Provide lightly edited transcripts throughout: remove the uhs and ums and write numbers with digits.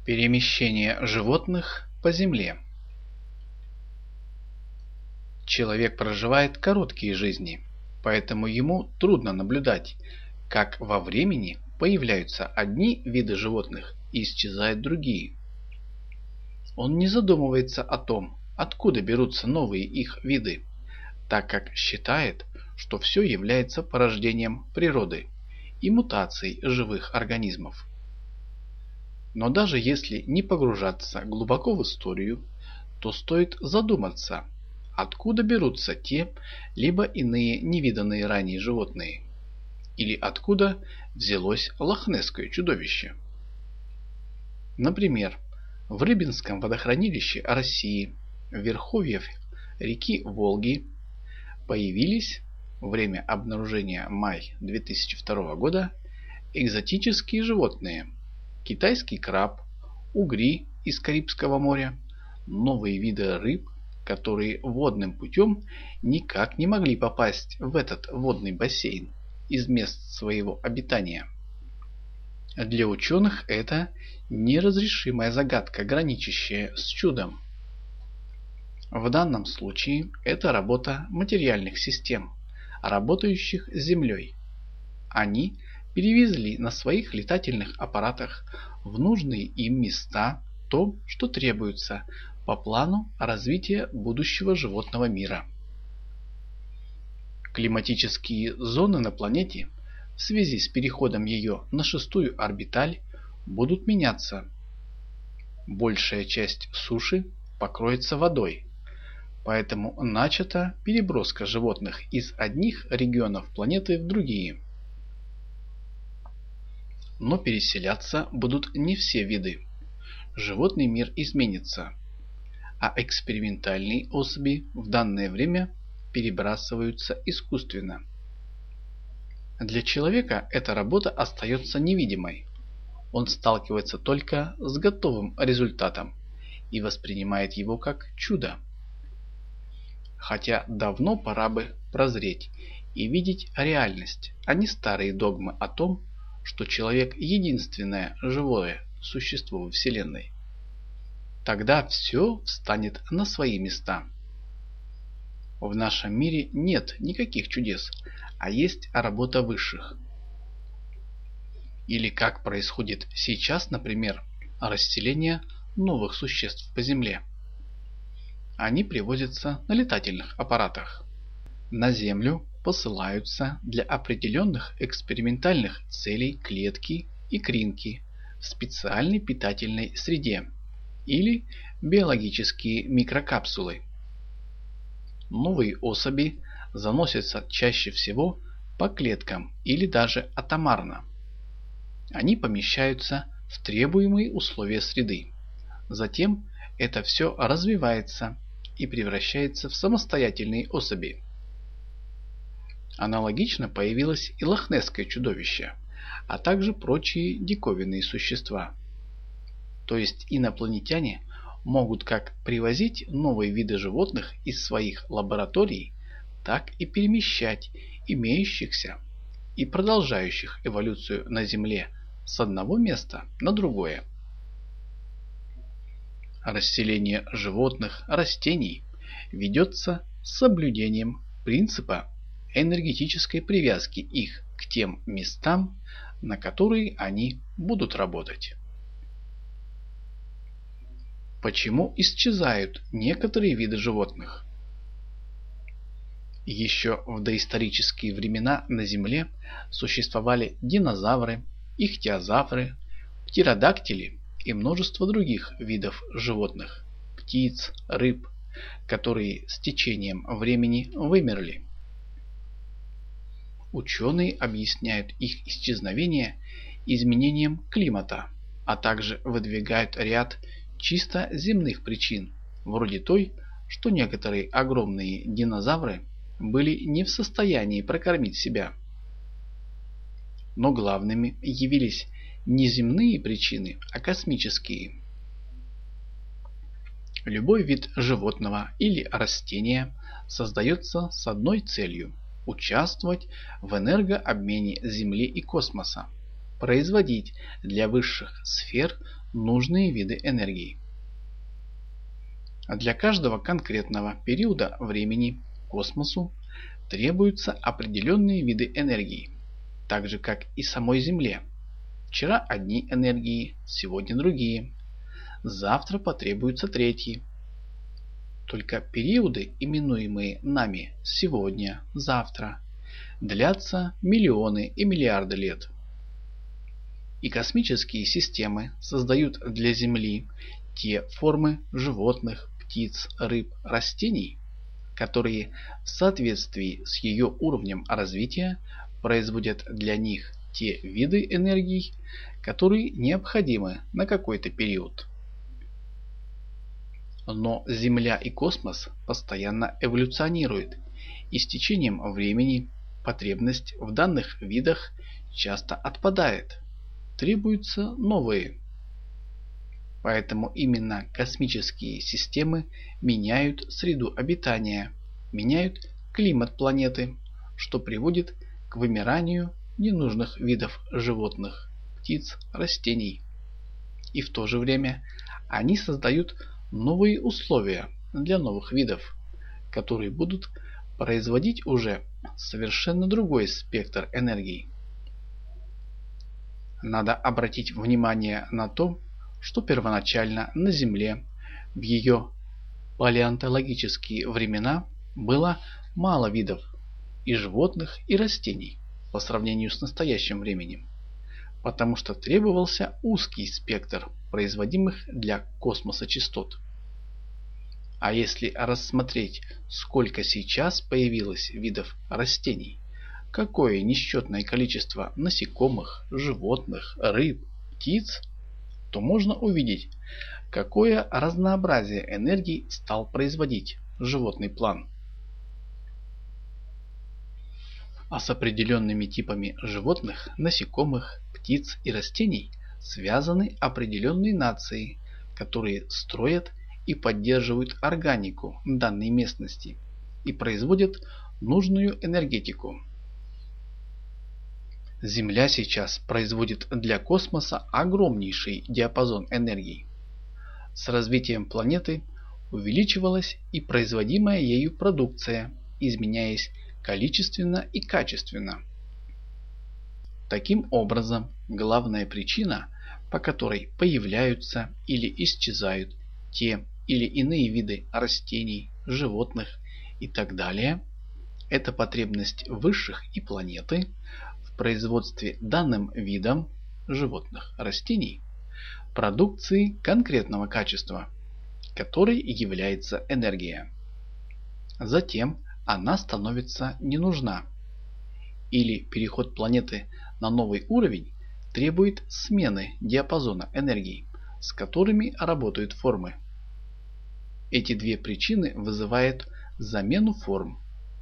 Перемещение животных по Земле. Человек проживает короткие жизни, поэтому ему трудно наблюдать, как во времени появляются одни виды животных и исчезают другие. Он не задумывается о том, откуда берутся новые их виды, так как считает, что все является порождением природы и мутацией живых организмов. Но даже если не погружаться глубоко в историю, то стоит задуматься, откуда берутся те либо иные невиданные ранее животные, или откуда взялось лохнесское чудовище. Например, в Рыбинском водохранилище России, в верховьях реки Волги, появились, время обнаружения май 2002 года, экзотические животные: китайский краб, угри из Карибского моря, новые виды рыб, которые водным путем никак не могли попасть в этот водный бассейн из мест своего обитания. Для ученых это неразрешимая загадка, граничащая с чудом. В данном случае это работа материальных систем, работающих с Землей. Они перевезли на своих летательных аппаратах в нужные им места то, что требуется по плану развития будущего животного мира. Климатические зоны на планете в связи с переходом ее на шестую орбиталь будут меняться. Большая часть суши покроется водой, поэтому начата переброска животных из одних регионов планеты в другие. Но переселяться будут не все виды. Животный мир изменится, а экспериментальные особи в данное время перебрасываются искусственно. Для человека эта работа остается невидимой. Он сталкивается только с готовым результатом и воспринимает его как чудо. Хотя давно пора бы прозреть и видеть реальность, а не старые догмы о том, что человек единственное живое существо во Вселенной. Тогда все встанет на свои места. В нашем мире нет никаких чудес, а есть работа высших. Или как происходит сейчас, например, расселение новых существ по Земле. Они привозятся на летательных аппаратах. На Землю посылаются для определенных экспериментальных целей клетки и кринки в специальной питательной среде или биологические микрокапсулы. Новые особи заносятся чаще всего по клеткам или даже атомарно. Они помещаются в требуемые условия среды. Затем это все развивается и превращается в самостоятельные особи. Аналогично появилось и лохнесское чудовище, а также прочие диковинные существа. То есть инопланетяне могут как привозить новые виды животных из своих лабораторий, так и перемещать имеющихся и продолжающих эволюцию на Земле с одного места на другое. Расселение животных, растений ведется с соблюдением принципа энергетической привязки их к тем местам, на которые они будут работать. Почему исчезают некоторые виды животных? Еще в доисторические времена на Земле существовали динозавры, ихтиозавры, птеродактили и множество других видов животных, птиц, рыб, которые с течением времени вымерли. Ученые объясняют их исчезновение изменением климата, а также выдвигают ряд чисто земных причин, вроде той, что некоторые огромные динозавры были не в состоянии прокормить себя. Но главными явились не земные причины, а космические. Любой вид животного или растения создается с одной целью – участвовать в энергообмене Земли и космоса, производить для высших сфер нужные виды энергии. Для каждого конкретного периода времени космосу требуются определенные виды энергии, так же как и самой Земле. Вчера одни энергии, сегодня другие, завтра потребуются третьи. Только периоды, именуемые нами сегодня, завтра, длятся миллионы и миллиарды лет. И космические системы создают для Земли те формы животных, птиц, рыб, растений, которые в соответствии с ее уровнем развития производят для них те виды энергий, которые необходимы на какой-то период. Но Земля и космос постоянно эволюционируют, и с течением времени потребность в данных видах часто отпадает. Требуются новые. Поэтому именно космические системы меняют среду обитания, меняют климат планеты, что приводит к вымиранию ненужных видов животных, птиц, растений. И в то же время они создают новые условия для новых видов, которые будут производить уже совершенно другой спектр энергии. Надо обратить внимание на то, что первоначально на Земле в ее палеонтологические времена было мало видов и животных, и растений по сравнению с настоящим временем, потому что требовался узкий спектр производимых для космоса частот. А если рассмотреть, сколько сейчас появилось видов растений, какое несчетное количество насекомых, животных, рыб, птиц, то можно увидеть, какое разнообразие энергий стал производить животный план. А с определенными типами животных, насекомых, птиц и растений связаны определенные нации, которые строят и поддерживают органику данной местности и производят нужную энергетику. Земля сейчас производит для космоса огромнейший диапазон энергии. С развитием планеты увеличивалась и производимая ею продукция, изменяясь количественно и качественно. Таким образом, главная причина, по которой появляются или исчезают те или иные виды растений, животных и так далее, это потребность высших и планеты в производстве данным видом животных, растений продукции конкретного качества, которой является энергия. Затем она становится не нужна, или переход планеты на новый уровень требует смены диапазона энергии, с которыми работают формы. Эти две причины вызывают замену форм.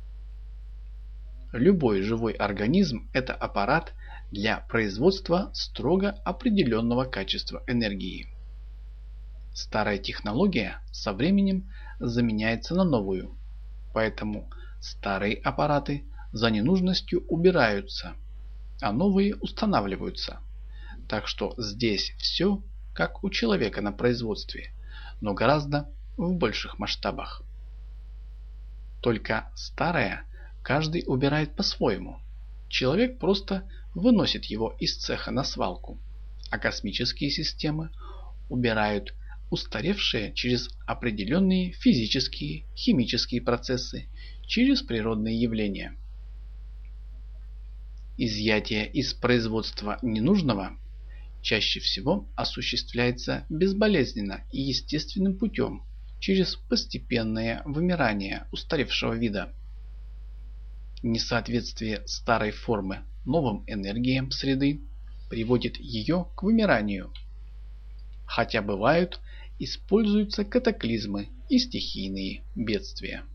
Любой живой организм – это аппарат для производства строго определенного качества энергии. Старая технология со временем заменяется на новую, поэтому старые аппараты за ненужностью убираются, а новые устанавливаются. Так что здесь все как у человека на производстве, но гораздо в больших масштабах. Только старое каждый убирает по-своему. Человек просто выносит его из цеха на свалку, а космические системы убирают устаревшие через определенные физические, химические процессы, через природные явления. Изъятие из производства ненужного чаще всего осуществляется безболезненно и естественным путем, через постепенное вымирание устаревшего вида. Несоответствие старой формы новым энергиям среды приводит ее к вымиранию, хотя бывают используются катаклизмы и стихийные бедствия.